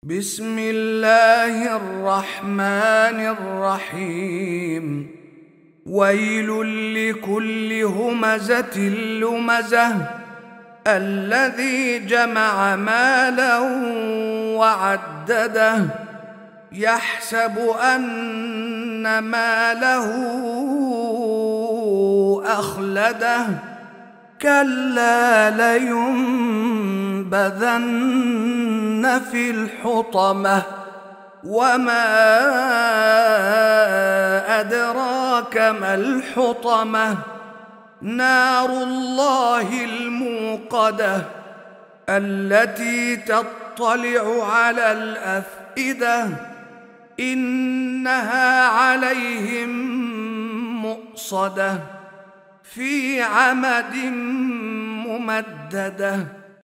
بسم الله الرحمن الرحيم. ويل لكل همزة لمزة الذي جمع مالا وعدده يحسب أن ماله أخلده كلا لينبذن في الحطمة وما أدراك ما الحطمة نار الله الموقدة التي تطلع على الأفئدة إنها عليهم مؤصدة في عمد ممددة.